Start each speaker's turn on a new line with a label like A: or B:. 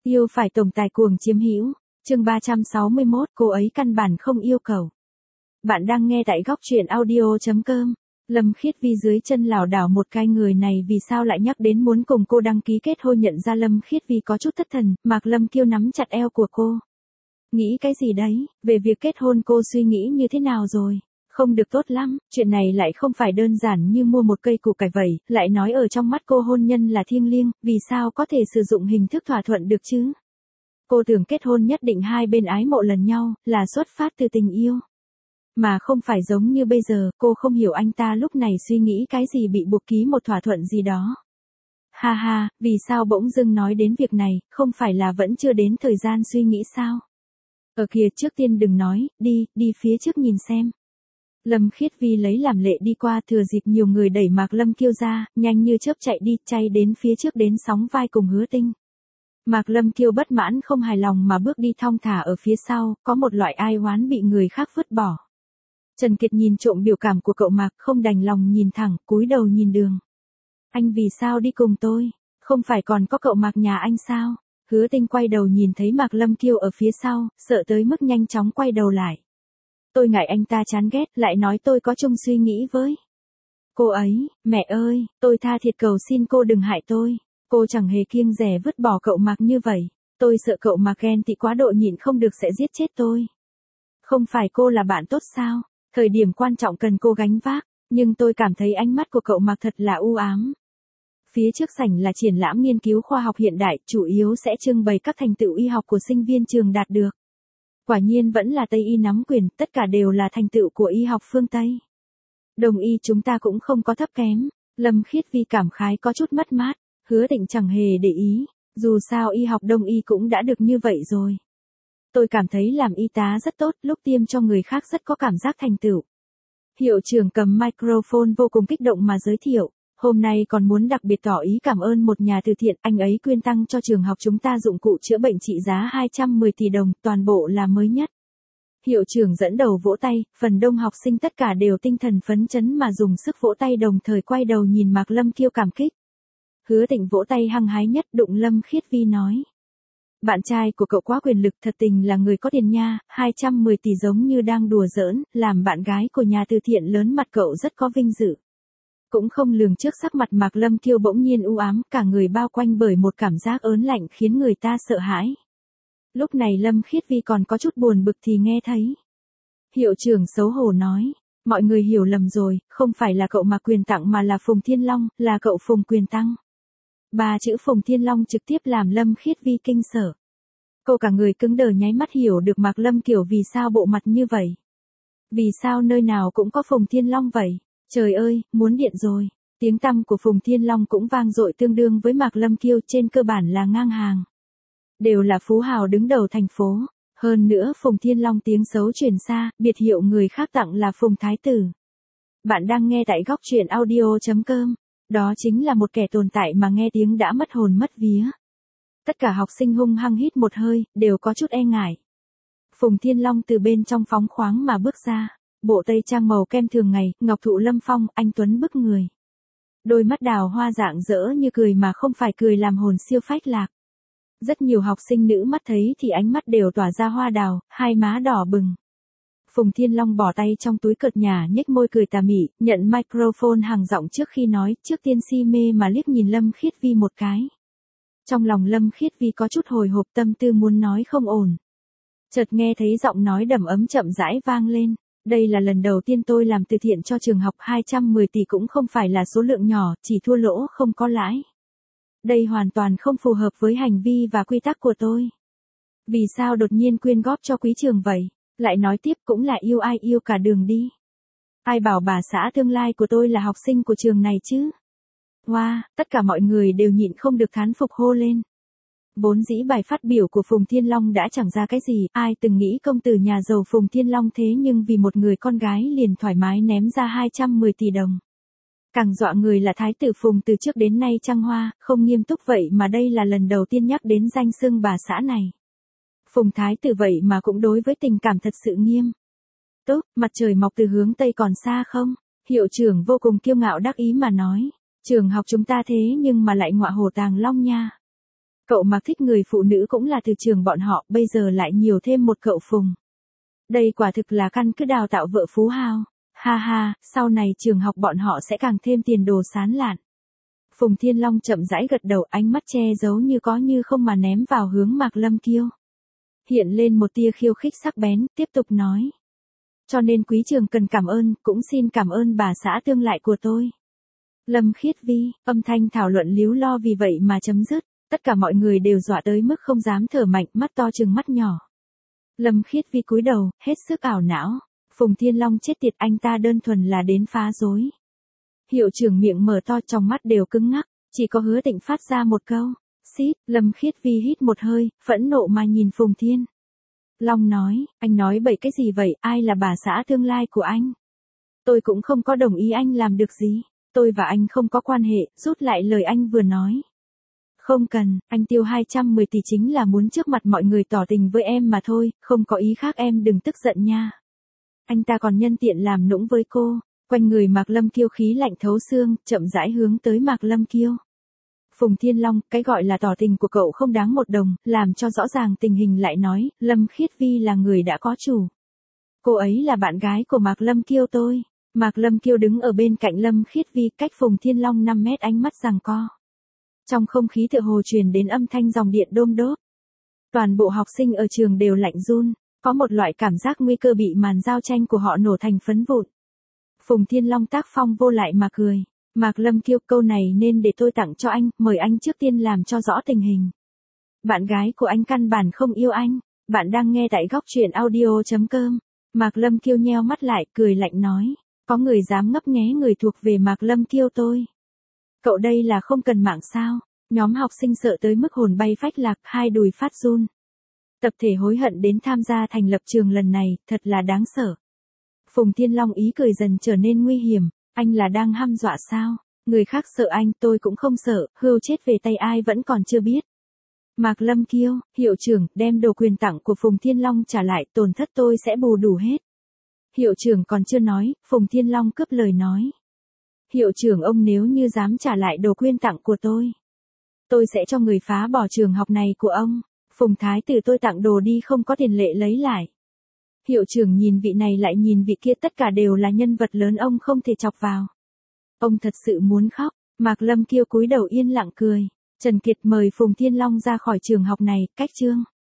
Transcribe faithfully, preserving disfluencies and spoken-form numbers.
A: Yêu phải tổng tài cuồng chiếm hữu. Chương ba trăm sáu mươi mốt, cô ấy căn bản không yêu cầu. Bạn đang nghe tại góc truyện audio chấm com. Lâm Khiết Vi dưới chân lảo đảo một cái, người này vì sao lại nhắc đến muốn cùng cô đăng ký kết hôn. Nhận ra Lâm Khiết Vi có chút thất thần, Mạc Lâm Kiêu nắm chặt eo của cô. Nghĩ cái gì đấy, về việc kết hôn cô suy nghĩ như thế nào rồi? Không được tốt lắm, chuyện này lại không phải đơn giản như mua một cây củ cải vậy, lại nói ở trong mắt cô hôn nhân là thiêng liêng, vì sao có thể sử dụng hình thức thỏa thuận được chứ? Cô tưởng kết hôn nhất định hai bên ái mộ lần nhau, là xuất phát từ tình yêu. Mà không phải giống như bây giờ, cô không hiểu anh ta lúc này suy nghĩ cái gì bị buộc ký một thỏa thuận gì đó. Ha ha, vì sao bỗng dưng nói đến việc này, không phải là vẫn chưa đến thời gian suy nghĩ sao? Ở kìa, trước tiên đừng nói, đi, đi phía trước nhìn xem. Lâm Khiết Vi lấy làm lệ đi qua, thừa dịp nhiều người đẩy Mạc Lâm Kiêu ra, nhanh như chớp chạy đi, chay đến phía trước đến sóng vai cùng Hứa Tinh. Mạc Lâm Kiêu bất mãn không hài lòng mà bước đi thong thả ở phía sau, có một loại ai oán bị người khác vứt bỏ. Trần Kiệt nhìn trộm biểu cảm của cậu Mạc, không đành lòng nhìn thẳng, cúi đầu nhìn đường. Anh vì sao đi cùng tôi? Không phải còn có cậu Mạc nhà anh sao? Hứa Tinh quay đầu nhìn thấy Mạc Lâm Kiêu ở phía sau, sợ tới mức nhanh chóng quay đầu lại. Tôi ngại anh ta chán ghét, lại nói tôi có chung suy nghĩ với cô ấy. Mẹ ơi, tôi tha thiệt cầu xin cô đừng hại tôi. Cô chẳng hề kiêng dè vứt bỏ cậu Mạc như vậy. Tôi sợ cậu Mạc ghen tị quá độ nhịn không được sẽ giết chết tôi. Không phải cô là bạn tốt sao? Thời điểm quan trọng cần cô gánh vác, nhưng tôi cảm thấy ánh mắt của cậu Mạc thật là u ám. Phía trước sảnh là triển lãm nghiên cứu khoa học hiện đại, chủ yếu sẽ trưng bày các thành tựu y học của sinh viên trường đạt được. Quả nhiên vẫn là Tây y nắm quyền, tất cả đều là thành tựu của y học phương Tây. Đông y chúng ta cũng không có thấp kém. Lâm Khiết Vi cảm khái có chút mất mát, Hứa Tịnh chẳng hề để ý, dù sao y học Đông y cũng đã được như vậy rồi. Tôi cảm thấy làm y tá rất tốt, lúc tiêm cho người khác rất có cảm giác thành tựu. Hiệu trưởng cầm microphone vô cùng kích động mà giới thiệu. Hôm nay còn muốn đặc biệt tỏ ý cảm ơn một nhà từ thiện, anh ấy quyên tăng cho trường học chúng ta dụng cụ chữa bệnh trị giá hai trăm mười tỷ đồng, toàn bộ là mới nhất. Hiệu trưởng dẫn đầu vỗ tay, phần đông học sinh tất cả đều tinh thần phấn chấn mà dùng sức vỗ tay, đồng thời quay đầu nhìn Mạc Lâm Kiêu cảm kích. Hứa Tịnh vỗ tay hăng hái nhất, đụng Lâm Khiết Vi nói. Bạn trai của cậu quá quyền lực, thật tình là người có tiền nha, hai trăm mười tỷ giống như đang đùa giỡn, làm bạn gái của nhà từ thiện lớn mặt cậu rất có vinh dự. Cũng không lường trước sắc mặt Mạc Lâm Kiêu bỗng nhiên u ám, cả người bao quanh bởi một cảm giác ớn lạnh khiến người ta sợ hãi. Lúc này Lâm Khiết Vi còn có chút buồn bực thì nghe thấy. Hiệu trưởng xấu hổ nói, mọi người hiểu lầm rồi, không phải là cậu Mạc quyền tặng mà là Phùng Thiên Long, là cậu Phùng quyền tăng. Ba chữ Phùng Thiên Long trực tiếp làm Lâm Khiết Vi kinh sợ. Cô cả người cứng đờ, nháy mắt hiểu được Mạc Lâm Kiều vì sao bộ mặt như vậy. Vì sao nơi nào cũng có Phùng Thiên Long vậy? Trời ơi, muốn điện rồi. Tiếng tăm của Phùng Thiên Long cũng vang dội, tương đương với Mạc Lâm Kiêu, trên cơ bản là ngang hàng. Đều là phú hào đứng đầu thành phố. Hơn nữa Phùng Thiên Long tiếng xấu truyền xa, biệt hiệu người khác tặng là Phùng Thái Tử. Bạn đang nghe tại góc truyện audio chấm com. Đó chính là một kẻ tồn tại mà nghe tiếng đã mất hồn mất vía. Tất cả học sinh hung hăng hít một hơi, đều có chút e ngại. Phùng Thiên Long từ bên trong phóng khoáng mà bước ra. Bộ tây trang màu kem thường ngày, ngọc thụ lâm phong, anh tuấn bức người. Đôi mắt đào hoa rạng rỡ như cười mà không phải cười, làm hồn siêu phách lạc. Rất nhiều học sinh nữ mắt thấy thì ánh mắt đều tỏa ra hoa đào, hai má đỏ bừng. Phùng Thiên Long bỏ tay trong túi cợt nhả, nhếch môi cười tà mị, nhận microphone hàng giọng trước khi nói, trước tiên si mê mà liếc nhìn Lâm Khiết Vi một cái. Trong lòng Lâm Khiết Vi có chút hồi hộp, tâm tư muốn nói không ổn. Chợt nghe thấy giọng nói đầm ấm chậm rãi vang lên. Đây là lần đầu tiên tôi làm từ thiện cho trường học, hai trăm mười tỷ cũng không phải là số lượng nhỏ, chỉ thua lỗ không có lãi. Đây hoàn toàn không phù hợp với hành vi và quy tắc của tôi. Vì sao đột nhiên quyên góp cho quý trường vậy? Lại nói tiếp cũng là yêu ai yêu cả đường đi. Ai bảo bà xã tương lai của tôi là học sinh của trường này chứ? Wow, tất cả mọi người đều nhịn không được thán phục hô lên. Vốn dĩ bài phát biểu của Phùng Thiên Long đã chẳng ra cái gì, ai từng nghĩ công tử nhà giàu Phùng Thiên Long thế nhưng vì một người con gái liền thoải mái ném ra hai trăm mười tỷ đồng. Càng dọa người là Thái tử Phùng từ trước đến nay trăng hoa, không nghiêm túc vậy mà đây là lần đầu tiên nhắc đến danh xưng bà xã này. Phùng Thái tử vậy mà cũng đối với tình cảm thật sự nghiêm túc, mặt trời mọc từ hướng Tây còn xa không? Hiệu trưởng vô cùng kiêu ngạo đắc ý mà nói, trường học chúng ta thế nhưng mà lại ngọa hổ tàng long nha. Cậu Mạc thích người phụ nữ cũng là từ trường bọn họ, bây giờ lại nhiều thêm một cậu Phùng. Đây quả thực là căn cứ đào tạo vợ phú hào. Ha ha, sau này trường học bọn họ sẽ càng thêm tiền đồ sán lạn. Phùng Thiên Long chậm rãi gật đầu, ánh mắt che giấu như có như không mà ném vào hướng Mạc Lâm Kiêu. Hiện lên một tia khiêu khích sắc bén, tiếp tục nói. Cho nên quý trường cần cảm ơn, cũng xin cảm ơn bà xã tương lại của tôi. Lâm Khiết Vi, âm thanh thảo luận líu lo vì vậy mà chấm dứt, tất cả mọi người đều dọa tới mức không dám thở mạnh, mắt to trừng mắt nhỏ. Lâm Khiết Vi cúi đầu, hết sức ảo não. Phùng Thiên Long chết tiệt, anh ta đơn thuần là đến phá rối. Hiệu trưởng miệng mở to, trong mắt đều cứng ngắc, chỉ có Hứa Tịnh phát ra một câu. Xít, Lâm Khiết Vi hít một hơi, phẫn nộ mà nhìn Phùng Thiên Long nói, anh nói bậy cái gì vậy, ai là bà xã tương lai của anh? Tôi cũng không có đồng ý anh làm được gì, tôi và anh không có quan hệ, rút lại lời anh vừa nói. Không cần, anh tiêu hai trăm mười tỷ chính là muốn trước mặt mọi người tỏ tình với em mà thôi, không có ý khác, em đừng tức giận nha. Anh ta còn nhân tiện làm nũng với cô, quanh người Mạc Lâm Kiêu khí lạnh thấu xương, chậm rãi hướng tới Mạc Lâm Kiêu. Phùng Thiên Long, cái gọi là tỏ tình của cậu không đáng một đồng, làm cho rõ ràng tình hình lại nói, Lâm Khiết Vi là người đã có chủ. Cô ấy là bạn gái của Mạc Lâm Kiêu tôi. Mạc Lâm Kiêu đứng ở bên cạnh Lâm Khiết Vi, cách Phùng Thiên Long năm mét, ánh mắt giằng co. Trong không khí tựa hồ truyền đến âm thanh dòng điện đôm đốp. Toàn bộ học sinh ở trường đều lạnh run, có một loại cảm giác nguy cơ bị màn giao tranh của họ nổ thành phấn vụn. Phùng Thiên Long tác phong vô lại mà cười. Mạc Lâm Kiêu, câu này nên để tôi tặng cho anh, mời anh trước tiên làm cho rõ tình hình. Bạn gái của anh căn bản không yêu anh. Bạn đang nghe tại góc truyện audio chấm com. Mạc Lâm Kiêu nheo mắt lại, cười lạnh nói. Có người dám ngấp nghé người thuộc về Mạc Lâm Kiêu tôi. Cậu đây là không cần mạng sao? Nhóm học sinh sợ tới mức hồn bay phách lạc, hai đùi phát run. Tập thể hối hận đến tham gia thành lập trường lần này, thật là đáng sợ. Phùng Thiên Long ý cười dần trở nên nguy hiểm. Anh là đang hăm dọa sao? Người khác sợ anh, tôi cũng không sợ, hươu chết về tay ai vẫn còn chưa biết. Mạc Lâm Kiêu, hiệu trưởng, đem đồ quyền tặng của Phùng Thiên Long trả lại, tổn thất tôi sẽ bù đủ hết. Hiệu trưởng còn chưa nói, Phùng Thiên Long cướp lời nói. Hiệu trưởng, ông nếu như dám trả lại đồ quyên tặng của tôi, tôi sẽ cho người phá bỏ trường học này của ông. Phùng Thái Tử, tôi tặng đồ đi không có tiền lệ lấy lại. Hiệu trưởng nhìn vị này lại nhìn vị kia, tất cả đều là nhân vật lớn, ông không thể chọc vào. Ông thật sự muốn khóc. Mạc Lâm Kiêu cúi đầu yên lặng cười. Trần Kiệt mời Phùng Thiên Long ra khỏi trường học này, cách chương.